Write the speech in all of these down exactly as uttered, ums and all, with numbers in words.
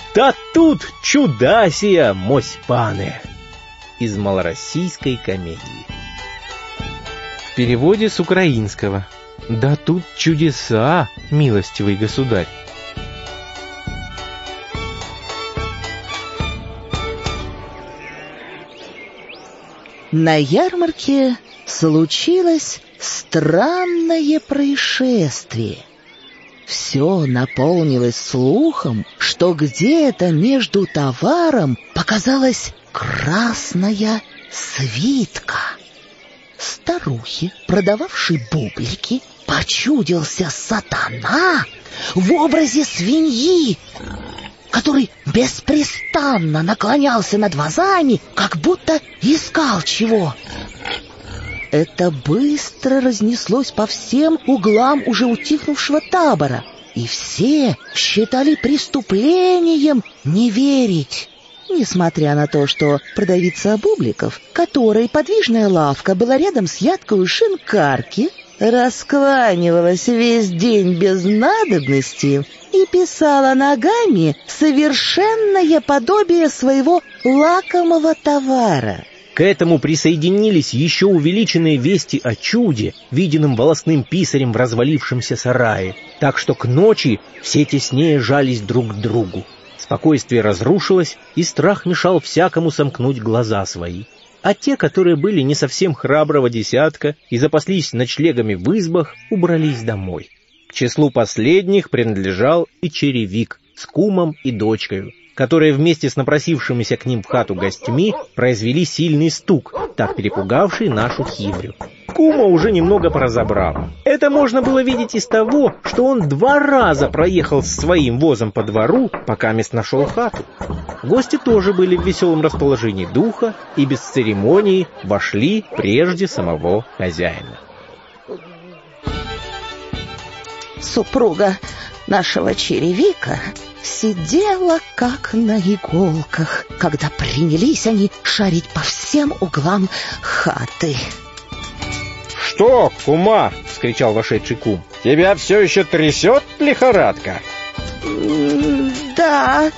Да тут чудасия, мось паны. Из малороссийской комедии. В переводе с украинского. Да тут чудеса, милостивый государь. На ярмарке случилось странное происшествие. Все наполнилось слухом, что где-то между товаром показалась красная свитка. Старухе, продававшей бублики, почудился сатана в образе свиньи, который беспрестанно наклонялся над вазами, как будто искал чего. Это быстро разнеслось по всем углам уже утихнувшего табора, и все считали преступлением не верить. Несмотря на то, что продавица бубликов, которой подвижная лавка была рядом с ядкой шинкарки, раскланивалась весь день без надобности и писала ногами совершенное подобие своего лакомого товара. К этому присоединились еще увеличенные вести о чуде, виденном волосным писарем в развалившемся сарае, так что к ночи все теснее жались друг к другу. Спокойствие разрушилось, и страх мешал всякому сомкнуть глаза свои. А те, которые были не совсем храброго десятка и запаслись ночлегами в избах, убрались домой. К числу последних принадлежал и черевик с кумом и дочкою, которые вместе с напросившимися к ним в хату гостьми произвели сильный стук, так перепугавший нашу хитрю. Кума уже немного поразобрал. Это можно было видеть из того, что он два раза проехал с своим возом по двору, пока мест нашел хату. Гости тоже были в веселом расположении духа и без церемонии вошли прежде самого хозяина. Супруга нашего черевика сидела как на иголках, когда принялись они шарить по всем углам хаты. «Что, кума?» — вскричал вошедший кум. «Тебя все еще трясет лихорадка?» «Да,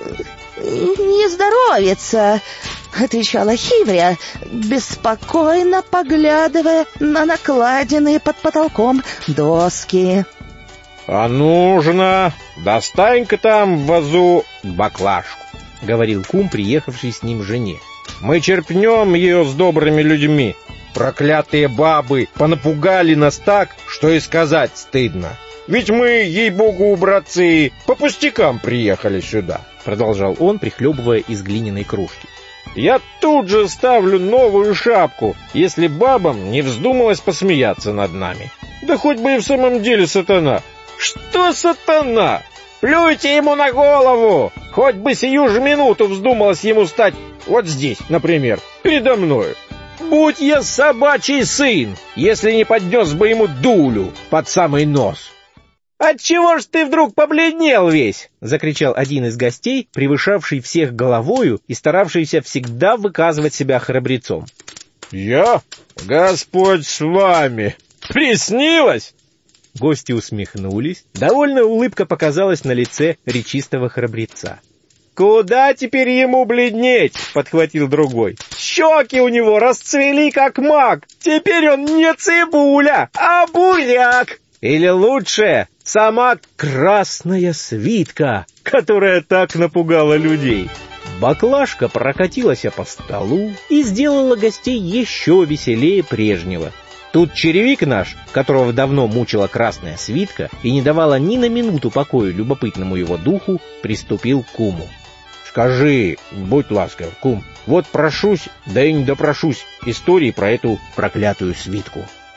не здоровится», — отвечала хитря, беспокойно поглядывая на накладенные под потолком доски. «А нужно, достань-ка там в вазу баклажку», — говорил кум, приехавший с ним жене. «Мы черпнем ее с добрыми людьми. Проклятые бабы понапугали нас так, что и сказать стыдно. Ведь мы, ей-богу, братцы, по пустякам приехали сюда», — продолжал он, прихлебывая из глиняной кружки. «Я тут же ставлю новую шапку, если бабам не вздумалось посмеяться над нами. Да хоть бы и в самом деле сатана». «Что сатана? Плюйте ему на голову! Хоть бы сию же минуту вздумалось ему стать вот здесь, например, передо мною. Будь я собачий сын, если не поднес бы ему дулю под самый нос». «Отчего ж ты вдруг побледнел весь?» — закричал один из гостей, превышавший всех головою и старавшийся всегда выказывать себя храбрецом. «Я? Господь с вами! Приснилось?» Гости усмехнулись. Довольная улыбка показалась на лице речистого храбреца. «Куда теперь ему бледнеть?» — подхватил другой. «Щеки у него расцвели, как мак. Теперь он не цибуля, а буряк. Или лучше, сама красная свитка, которая так напугала людей». Баклажка прокатилась по столу и сделала гостей еще веселее прежнего. Тут черевик наш, которого давно мучила красная свитка и не давала ни на минуту покою любопытному его духу, приступил к куму. «Скажи, будь ласков, кум, вот прошусь, да и не допрошусь истории про эту проклятую свитку».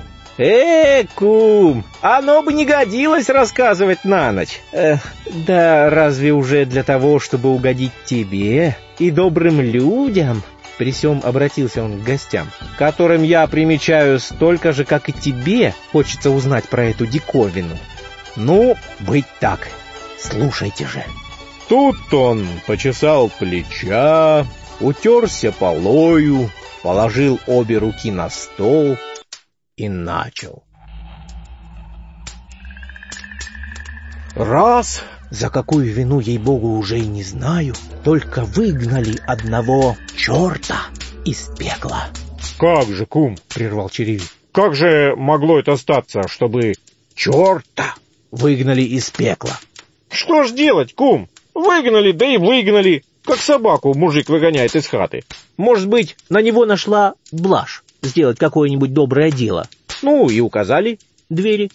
«Э, кум, оно бы не годилось рассказывать на ночь. Эх, да разве уже для того, чтобы угодить тебе и добрым людям?» При сём обратился он к гостям, «которым я примечаю столько же, как и тебе хочется узнать про эту диковину. Ну, быть так, слушайте же». Тут он почесал плеча, утерся полою, положил обе руки на стол и начал. Раз За какую вину, ей-богу, уже и не знаю, только выгнали одного черта из пекла. «Как же, кум?» — прервал черевик. «Как же могло это статься, чтобы черта выгнали из пекла?» «Что ж делать, кум? Выгнали, да и выгнали, как собаку мужик выгоняет из хаты». «Может быть, на него нашла блажь сделать какое-нибудь доброе дело. Ну, и указали двери».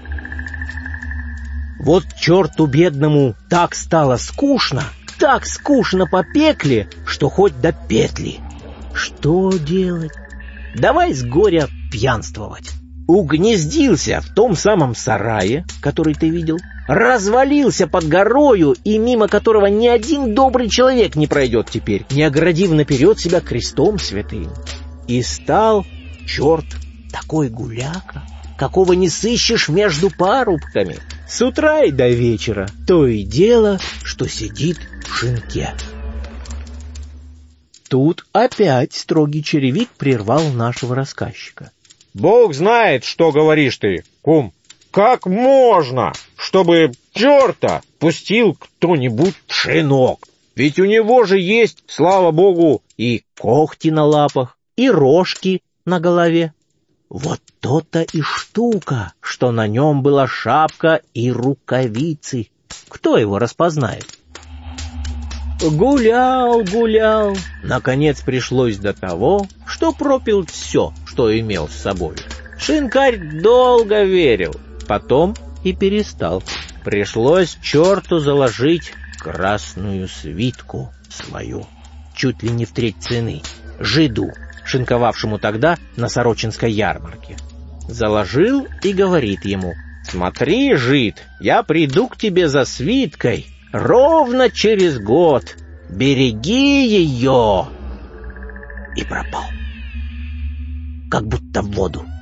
Вот черту бедному так стало скучно, так скучно по пекле, что хоть до петли. Что делать? Давай с горя пьянствовать. Угнездился в том самом сарае, который ты видел, развалился под горою, и мимо которого ни один добрый человек не пройдет теперь, не оградив наперед себя крестом святым. И стал черт такой гуляка, какого не сыщешь между парубками. С утра и до вечера то и дело, что сидит в шинке. Тут опять строгий черевик прервал нашего рассказчика. «Бог знает, что говоришь ты, кум. Как можно, чтобы черта пустил кто-нибудь в шинок? Ведь у него же есть, слава богу, и когти на лапах, и рожки на голове. Вот то-то и штука, что на нем была шапка и рукавицы. Кто его распознает? Гулял, гулял. Наконец пришлось до того, что пропил все, что имел с собой. Шинкарь долго верил, потом и перестал. Пришлось черту заложить красную свитку свою, чуть ли не в треть цены, жиду, шинковавшему тогда на Сорочинской ярмарке. Заложил и говорит ему: «Смотри, жид, я приду к тебе за свиткой ровно через год. Береги ее!» И пропал, как будто в воду.